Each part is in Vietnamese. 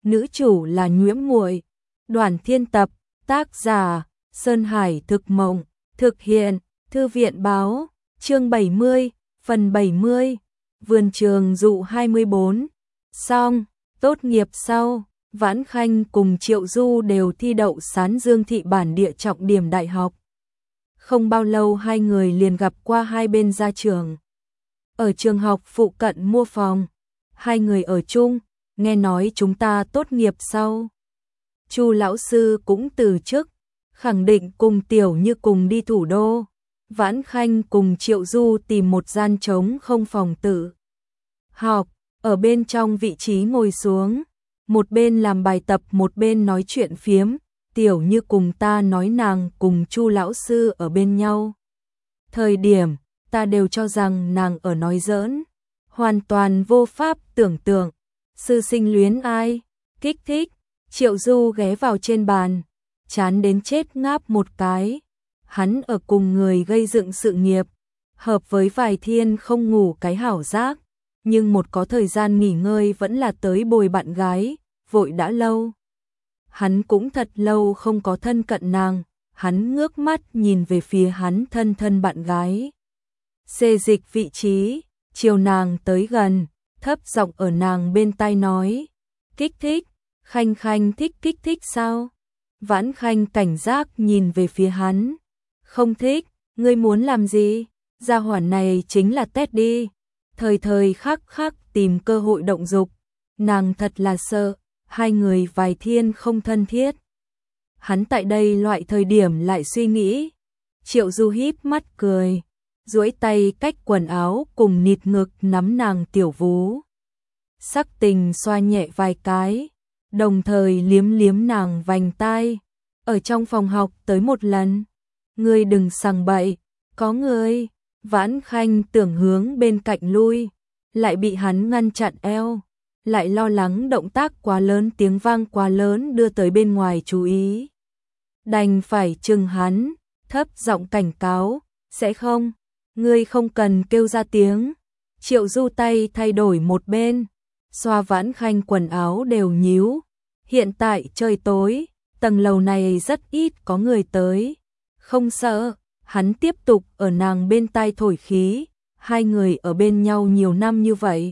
nữ chủ là Nhiễm Muội. Đoàn Thiên tập, tác giả Sơn Hải Thực Mộng, thực hiện Thư viện Báo, chương 70, phần 70, Vườn Trường Dụ 24. Xong, tốt nghiệp sau, Vãn Khanh cùng Triệu Du đều thi đậu Sán Dương thị bản địa trọng điểm đại học. Không bao lâu hai người liền gặp qua hai bên ra trường. Ở trường học phụ cận mua phòng, hai người ở chung, nghe nói chúng ta tốt nghiệp sau. Chu lão sư cũng từ chức, khẳng định cùng Tiểu Như cùng đi thủ đô. Vãn Khanh cùng Triệu Du tìm một gian trống không phòng tự học, ở bên trong vị trí ngồi xuống, một bên làm bài tập một bên nói chuyện phiếm. Tiểu Như cùng ta nói nàng cùng Chu lão sư ở bên nhau. Thời điểm, ta đều cho rằng nàng ở nói giỡn, hoàn toàn vô pháp tưởng tượng. Sư sinh luyến ai? Kích thích. Triệu Du ghé vào trên bàn, chán đến chết ngáp một cái. Hắn ở cùng người gây dựng sự nghiệp, hợp với vài thiên không ngủ cái hảo giác, nhưng một có thời gian nghỉ ngơi vẫn là tới bồi bạn gái, vội đã lâu. Hắn cũng thật lâu không có thân cận nàng, hắn ngước mắt nhìn về phía hắn thân bạn gái. Xê dịch vị trí, chiều nàng tới gần, thấp giọng ở nàng bên tai nói, kích thích, Khanh Khanh thích kích thích sao? Vãn Khanh cảnh giác nhìn về phía hắn, không thích, ngươi muốn làm gì? Gia hỏa này chính là Teddy, thời khắc tìm cơ hội động dục, nàng thật là sợ. Hai người vài thiên không thân thiết. Hắn tại đây loại thời điểm lại suy nghĩ. Triệu Du híp mắt cười, duỗi tay cách quần áo cùng nịt ngực nắm nàng tiểu vú. Sắc tình xoa nhẹ vài cái, đồng thời liếm nàng vành tai. Ở trong phòng học tới một lần. Ngươi đừng sằng bậy, có người. Vãn Khanh tưởng hướng bên cạnh lui, lại bị hắn ngăn chặn eo. Lại lo lắng động tác quá lớn, tiếng vang quá lớn đưa tới bên ngoài chú ý. Đành phải chừng hắn, thấp giọng cảnh cáo, sẽ không, ngươi không cần kêu ra tiếng. Triệu Du tay thay đổi một bên, xoa Vãn Khanh quần áo đều nhíu. Hiện tại trời tối, tầng lầu này rất ít có người tới. Không sợ, hắn tiếp tục ở nàng bên tai thổi khí, hai người ở bên nhau nhiều năm như vậy.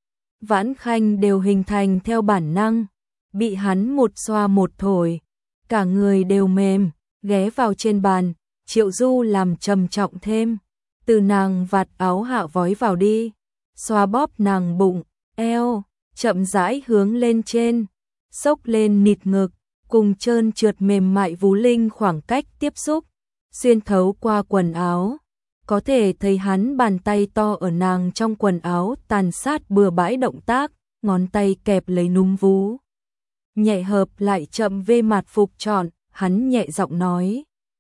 Vãn Khanh đều hình thành theo bản năng, bị hắn một xoa một thổi, cả người đều mềm, ghé vào trên bàn. Triệu Du làm trầm trọng thêm, từ nàng vạt áo hạ vói vào đi, xoa bóp nàng bụng, eo, chậm rãi hướng lên trên, xốc lên nịt ngực, cùng trơn trượt mềm mại vú linh khoảng cách tiếp xúc, xuyên thấu qua quần áo. Có thể thấy hắn bàn tay to ở nàng trong quần áo tàn sát bừa bãi động tác, ngón tay kẹp lấy núm vú. Nhẹ hợp lại chậm về mặt phục trọn, hắn nhẹ giọng nói.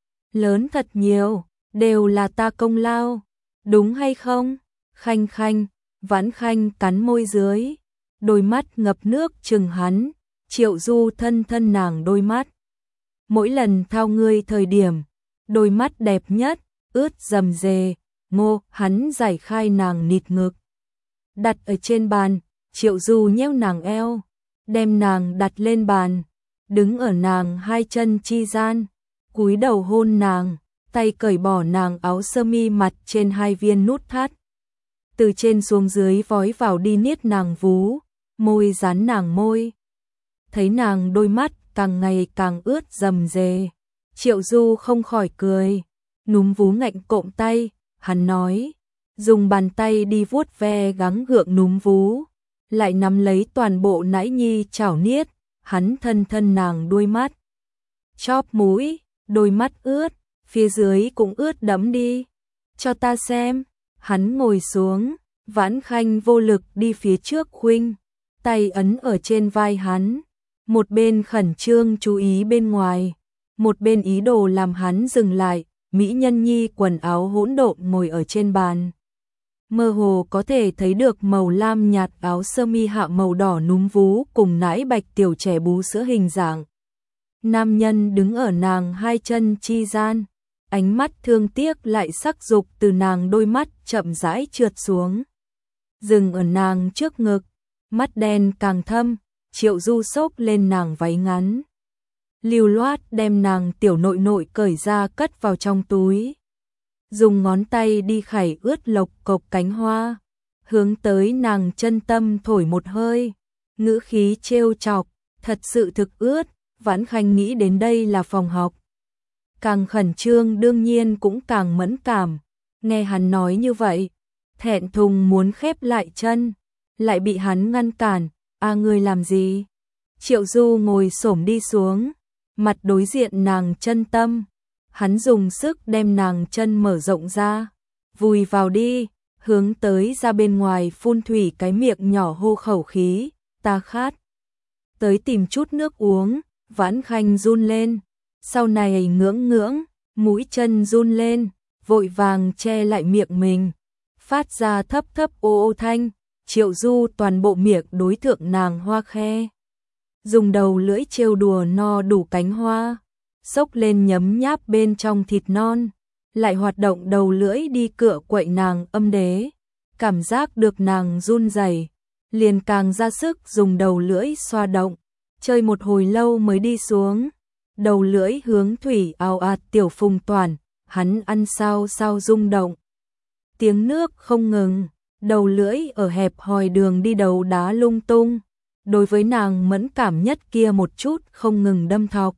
Lớn thật nhiều, đều là ta công lao, đúng hay không? Khanh Khanh, Vãn Khanh cắn môi dưới, đôi mắt ngập nước chừng hắn. Triệu Du thân nàng đôi mắt. Mỗi lần thao ngươi thời điểm, đôi mắt đẹp nhất, ướt rầm rề, ngô, hắn giải khai nàng nịt ngực. Đặt ở trên bàn, Triệu Du nhéo nàng eo, đem nàng đặt lên bàn, đứng ở nàng hai chân chi gian, cúi đầu hôn nàng, tay cởi bỏ nàng áo sơ mi mặt trên hai viên nút thắt. Từ trên xuống dưới vói vào đi niết nàng vú, môi dán nàng môi. Thấy nàng đôi mắt càng ngày càng ướt rầm rề, Triệu Du không khỏi cười. Núm vú ngạnh cộm tay, hắn nói, dùng bàn tay đi vuốt ve gắng gượng núm vú, lại nắm lấy toàn bộ nãi nhi chảo niết, hắn thân nàng đôi mắt. Chóp mũi, đôi mắt ướt, phía dưới cũng ướt đẫm đi, cho ta xem. Hắn ngồi xuống, Vãn Khanh vô lực đi phía trước khuynh, tay ấn ở trên vai hắn, một bên khẩn trương chú ý bên ngoài, một bên ý đồ làm hắn dừng lại. Mỹ nhân nhi quần áo hỗn độn ngồi ở trên bàn. Mơ hồ có thể thấy được màu lam nhạt áo sơ mi hạ màu đỏ núm vú cùng nãi bạch tiểu trẻ bú sữa hình dạng. Nam nhân đứng ở nàng hai chân chi gian, ánh mắt thương tiếc lại sắc dục từ nàng đôi mắt chậm rãi trượt xuống. Dừng ở nàng trước ngực, mắt đen càng thâm, Triệu Du xốc lên nàng váy ngắn, lưu loát đem nàng tiểu nội nội cởi ra cất vào trong túi. Dùng ngón tay đi khảy ướt lộc cộc cánh hoa, hướng tới nàng chân tâm thổi một hơi, ngữ khí trêu chọc, thật sự thực ướt. Vãn Khanh nghĩ đến đây là phòng học, càng khẩn trương đương nhiên cũng càng mẫn cảm, nghe hắn nói như vậy, thẹn thùng muốn khép lại chân, lại bị hắn ngăn cản. Ngươi làm gì? Triệu Du ngồi xổm đi xuống, mặt đối diện nàng chân tâm, hắn dùng sức đem nàng chân mở rộng ra, vùi vào đi, hướng tới ra bên ngoài phun thủy cái miệng nhỏ hô khẩu khí, ta khát. Tới tìm chút nước uống. Vãn Khanh run lên, sau này ngưỡng ngưỡng, mũi chân run lên, vội vàng che lại miệng mình, phát ra thấp thấp ô ô thanh. Triệu Du toàn bộ miệng đối thượng nàng hoa khe, dùng đầu lưỡi trêu đùa no đủ cánh hoa, xốc lên nhấm nháp bên trong thịt non, lại hoạt động đầu lưỡi đi cựa quậy nàng âm đế, cảm giác được nàng run rẩy, liền càng ra sức dùng đầu lưỡi xoa động, chơi một hồi lâu mới đi xuống, đầu lưỡi hướng thủy ào ạt tiểu phùng toàn, hắn ăn sao sao rung động, tiếng nước không ngừng, đầu lưỡi ở hẹp hòi đường đi đầu đá lung tung, đối với nàng mẫn cảm nhất kia một chút không ngừng đâm thọc.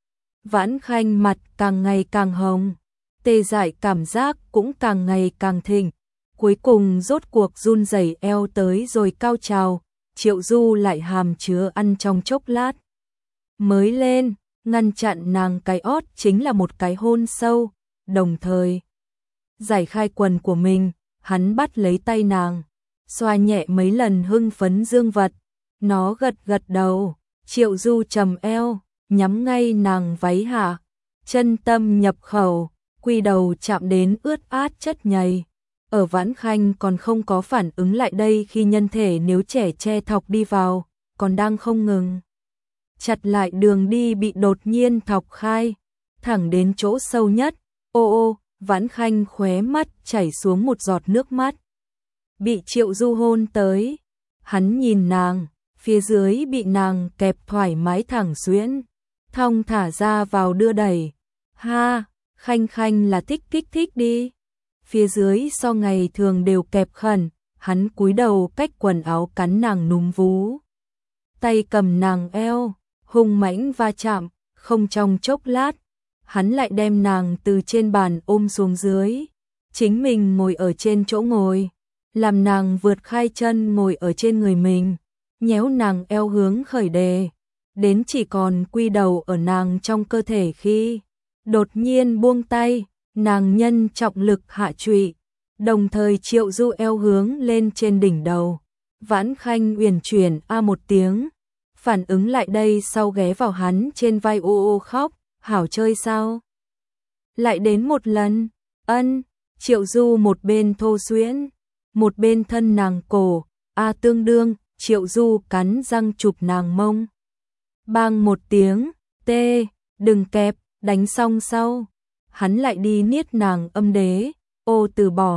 Vãn Khanh mặt càng ngày càng hồng, tê dại cảm giác cũng càng ngày càng thịnh, cuối cùng rốt cuộc run rẩy eo tới rồi cao trào. Triệu Du lại hàm chứa ăn trong chốc lát mới lên, ngăn chặn nàng cái ót chính là một cái hôn sâu, đồng thời giải khai quần của mình, hắn bắt lấy tay nàng, xoa nhẹ mấy lần hưng phấn dương vật, nó gật gật đầu, Triệu Du trầm eo, nhắm ngay nàng váy hạ, chân tâm nhập khẩu, quy đầu chạm đến ướt át chất nhầy. Ở Vãn Khanh còn không có phản ứng lại đây khi nhân thể nếu trẻ che thọc đi vào, còn đang không ngừng chặt lại đường đi bị đột nhiên thọc khai, thẳng đến chỗ sâu nhất. Ô ô, Vãn Khanh khóe mắt chảy xuống một giọt nước mắt. Bị Triệu Du hôn tới, hắn nhìn nàng, phía dưới bị nàng kẹp thoải mái thẳng xuyễn, thong thả ra vào đưa đẩy. Ha, Khanh Khanh là thích kích thích đi. Phía dưới so ngày thường đều kẹp khẩn, hắn cúi đầu cách quần áo cắn nàng núm vú. Tay cầm nàng eo, hung mãnh va chạm, không trong chốc lát, hắn lại đem nàng từ trên bàn ôm xuống dưới. Chính mình ngồi ở trên chỗ ngồi, làm nàng vượt khai chân ngồi ở trên người mình, nhéo nàng eo hướng khởi đề, đến chỉ còn quy đầu ở nàng trong cơ thể khi đột nhiên buông tay. Nàng nhân trọng lực hạ trụy, đồng thời Triệu Du eo hướng lên trên đỉnh đầu. Vãn Khanh uyển chuyển một tiếng, phản ứng lại đây sau ghé vào hắn trên vai ô ô khóc, hảo chơi sao? Lại đến một lần, ân, Triệu Du một bên thô xuyễn, một bên thân nàng cổ, tương đương, Triệu Du cắn răng chụp nàng mông. Bang một tiếng, tê, đừng kẹp, đánh xong sau. Hắn lại đi niết nàng âm đế, ô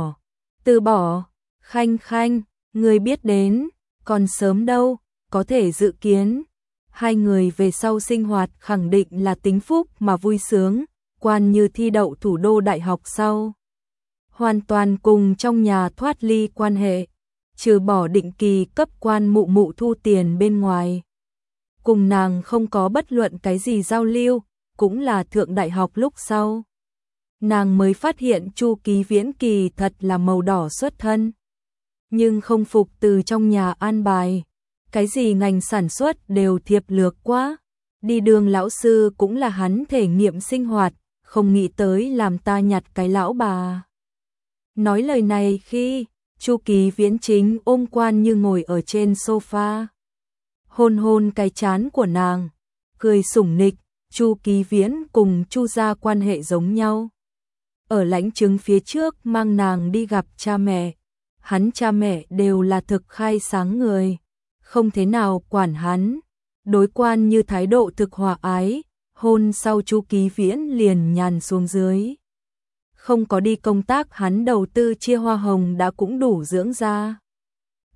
từ bỏ, Khanh Khanh, người biết đến, còn sớm đâu, có thể dự kiến. Hai người về sau sinh hoạt khẳng định là tính phúc mà vui sướng, quan như thi đậu thủ đô đại học sau. Hoàn toàn cùng trong nhà thoát ly quan hệ, trừ bỏ định kỳ cấp quan mụ mụ thu tiền bên ngoài. Cùng nàng không có bất luận cái gì giao lưu, cũng là thượng đại học lúc sau. Nàng mới phát hiện Chu Ký Viễn kỳ thật là màu đỏ xuất thân. Nhưng không phục từ trong nhà an bài. Cái gì ngành sản xuất đều thiệp lược quá. Đi đường lão sư cũng là hắn thể nghiệm sinh hoạt, không nghĩ tới làm ta nhặt cái lão bà. Nói lời này khi Chu Ký Viễn chính ôm quan như ngồi ở trên sofa. Hôn hôn cái trán của nàng, cười sủng nịch. Chu Ký Viễn cùng Chu gia quan hệ giống nhau. Ở lãnh chứng phía trước mang nàng đi gặp cha mẹ, hắn cha mẹ đều là thực khai sáng người, không thế nào quản hắn, đối quan như thái độ thực hòa ái, hôn sau Chu Ký Viễn liền nhàn xuống dưới. Không có đi công tác hắn đầu tư chia hoa hồng đã cũng đủ dưỡng ra.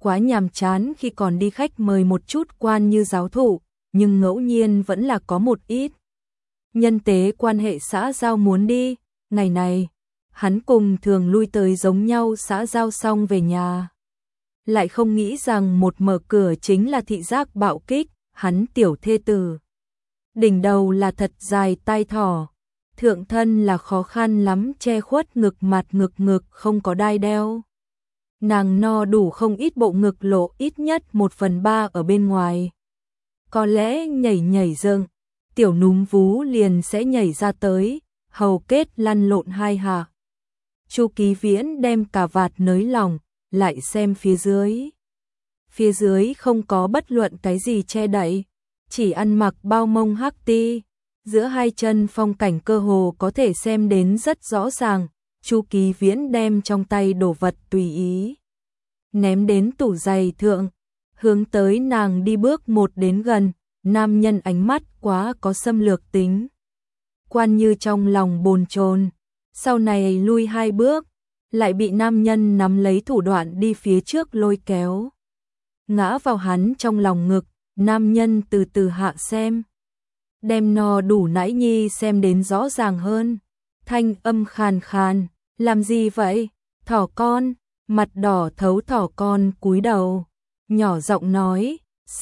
quá nhàm chán khi còn đi khách mời một chút quan như giáo thụ, nhưng ngẫu nhiên vẫn là có một ít nhân tế quan hệ xã giao muốn đi. Ngày này, hắn cùng thường lui tới giống nhau xã giao xong về nhà. Lại không nghĩ rằng một mở cửa chính là thị giác bạo kích, hắn tiểu thê tử. Đỉnh đầu là thật dài tai thỏ, thượng thân là khó khăn lắm che khuất ngực mặt ngực không có đai đeo. Nàng no đủ không ít bộ ngực lộ ít nhất 1/3 ở bên ngoài. Có lẽ nhảy dựng, tiểu núm vú liền sẽ nhảy ra tới, hầu kết lăn lộn hai hạ. Chu Ký Viễn đem cà vạt nới lỏng, lại xem phía dưới. Phía dưới không có bất luận cái gì che đậy, chỉ ăn mặc bao mông hắc ti, giữa hai chân phong cảnh cơ hồ có thể xem đến rất rõ ràng. Chu Ký Viễn đem trong tay đồ vật tùy ý ném đến tủ giày thượng, hướng tới nàng đi bước một đến gần. Nam nhân ánh mắt quá có xâm lược tính, quan như trong lòng bồn chồn, sau này lui 2 bước, lại bị nam nhân nắm lấy thủ đoạn đi phía trước lôi kéo, ngã vào hắn trong lòng ngực. Nam nhân từ từ hạ xem, đem no đủ nãy nhi xem đến rõ ràng hơn, thanh âm khàn khàn, làm gì vậy, thỏ con, mặt đỏ thấu thỏ con cúi đầu, nhỏ giọng nói,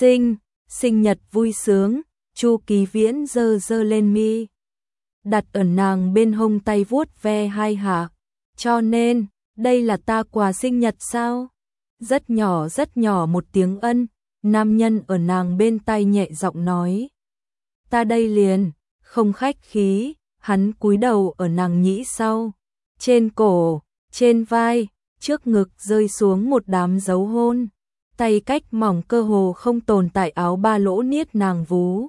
sinh nhật vui sướng. Chu Ký Viễn giơ lên mi, đặt ở nàng bên hông tay vuốt ve hai hạ, cho nên, đây là ta quà sinh nhật sao? Rất nhỏ một tiếng ân. Nam nhân ở nàng bên tai nhẹ giọng nói, ta đây liền, không khách khí. Hắn cúi đầu ở nàng nhĩ sau, trên cổ, trên vai, trước ngực rơi xuống một đám dấu hôn, tay cách mỏng cơ hồ không tồn tại áo ba lỗ niết nàng vú,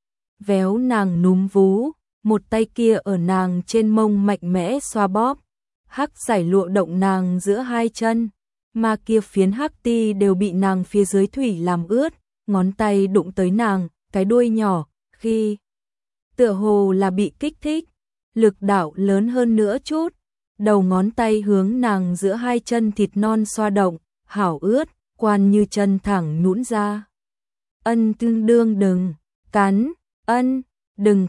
véo nàng núm vú, một tay kia ở nàng trên mông mạnh mẽ xoa bóp, hắc giải lụa động nàng giữa hai chân, mà kia phiến hắc ti đều bị nàng phía dưới thủy làm ướt, ngón tay đụng tới nàng cái đuôi nhỏ, khi tựa hồ là bị kích thích, lực đạo lớn hơn nữa chút, đầu ngón tay hướng nàng giữa hai chân thịt non xoa động, hảo ướt, quan như chân thẳng nhũn ra. Ân tương đương đừng cắn, ân, đừng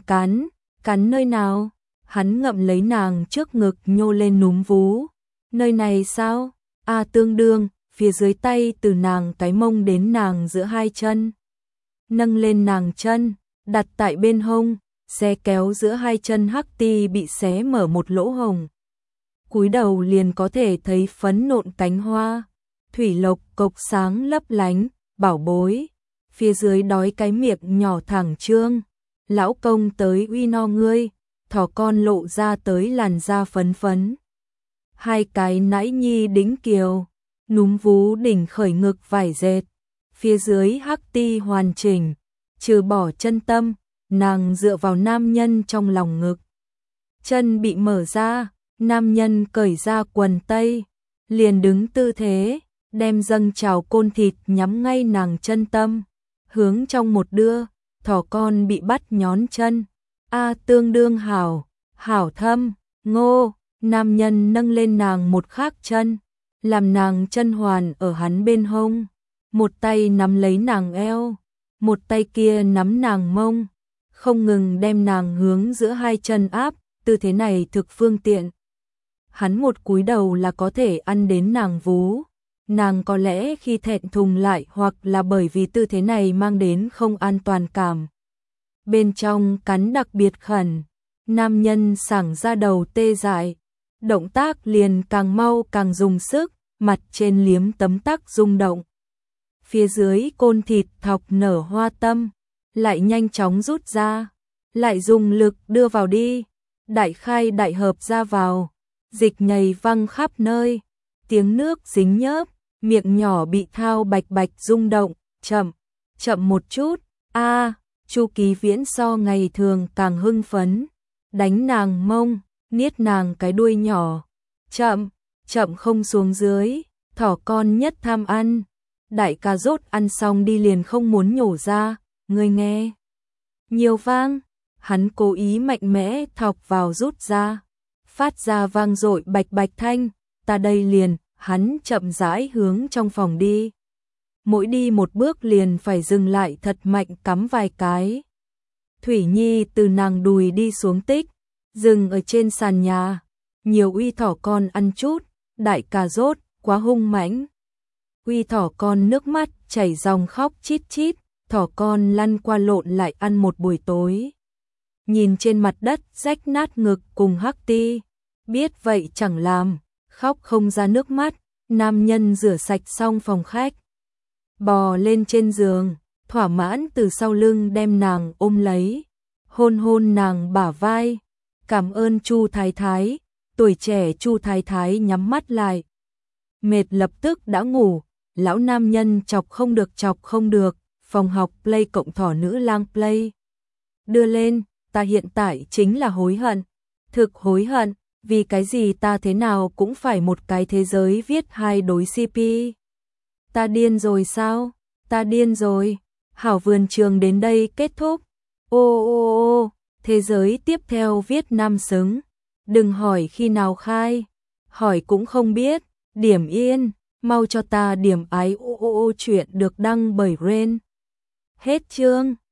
cắn nơi nào? Hắn ngậm lấy nàng trước ngực nhô lên núm vú. Nơi này sao? À tương đương, phía dưới tay từ nàng cái mông đến nàng giữa hai chân. Nâng lên nàng chân, đặt tại bên hông, xé kéo giữa hai chân hắc ti bị xé mở một lỗ hồng. Cúi đầu liền có thể thấy phấn nộn cánh hoa, thủy lộc cộc sáng lấp lánh, bảo bối. Phía dưới đói cái miệng nhỏ thẳng trương, lão công tới uy no ngươi, thỏ con lộ ra tới làn da phấn phấn. Hai cái nãi nhi đĩnh kiều, núm vú đỉnh khởi ngực vải dệt, phía dưới hắc ti hoàn chỉnh, trừ bỏ chân tâm, nàng dựa vào nam nhân trong lòng ngực. Chân bị mở ra, nam nhân cởi ra quần tây, liền đứng tư thế, đem dâng trào côn thịt nhắm ngay nàng chân tâm, hướng trong một đưa, thỏ con bị bắt nhón chân. A tương đương hảo thâm, ngô, nam nhân nâng lên nàng một khác chân, làm nàng chân hoàn ở hắn bên hông, một tay nắm lấy nàng eo, một tay kia nắm nàng mông, không ngừng đem nàng hướng giữa hai chân áp, tư thế này thực phương tiện. Hắn một cúi đầu là có thể ăn đến nàng vú, nàng có lẽ khi thẹn thùng lại hoặc là bởi vì tư thế này mang đến không an toàn cảm. Bên trong cắn đặc biệt khẩn, nam nhân sảng ra đầu tê dại, động tác liền càng mau càng dùng sức, mặt trên liếm tấm tắc rung động. Phía dưới côn thịt thọc nở hoa tâm, lại nhanh chóng rút ra, lại dùng lực đưa vào đi, đại khai đại hợp ra vào, dịch nhầy văng khắp nơi, tiếng nước dính nhớp, miệng nhỏ bị thao bạch bạch rung động, chậm một chút, a. Chu Ký Viễn so ngày thường càng hưng phấn, đánh nàng mông, niết nàng cái đuôi nhỏ, chậm không xuống dưới, thỏ con nhất tham ăn, đại cà rốt ăn xong đi liền không muốn nhổ ra, ngươi nghe. Nhiều vang, hắn cố ý mạnh mẽ thọc vào rút ra, phát ra vang dội bạch bạch thanh, ta đây liền, hắn chậm rãi hướng trong phòng đi. mỗi đi một bước liền phải dừng lại thật mạnh cắm vài cái. Thủy Nhi từ nàng đùi đi xuống tích, dừng ở trên sàn nhà, nhiều uy thỏ con ăn chút, đại cà rốt, quá hung mãnh. Uy thỏ con nước mắt chảy ròng khóc chít chít, thỏ con lăn qua lộn lại ăn một buổi tối. Nhìn trên mặt đất rách nát ngực cùng hắc ti, biết vậy chẳng làm, khóc không ra nước mắt, nam nhân rửa sạch xong phòng khách. Bò lên trên giường, thỏa mãn từ sau lưng đem nàng ôm lấy, hôn hôn nàng bả vai, cảm ơn Chu Thái Thái, tuổi trẻ Chu Thái Thái nhắm mắt lại. Mệt lập tức đã ngủ, lão nam nhân chọc không được, phòng học play cộng thỏ nữ lang play. Đưa lên, ta hiện tại chính là hối hận, thực hối hận, vì cái gì ta thế nào cũng phải một cái thế giới viết hai đối CP. Ta điên rồi sao? Ta điên rồi. Hảo vườn trường đến đây kết thúc. Ô, thế giới tiếp theo viết nam xứng. Đừng hỏi khi nào khai. Hỏi cũng không biết. Điểm yên. Mau cho ta điểm ái chuyện được đăng bởi Ren. Hết chương.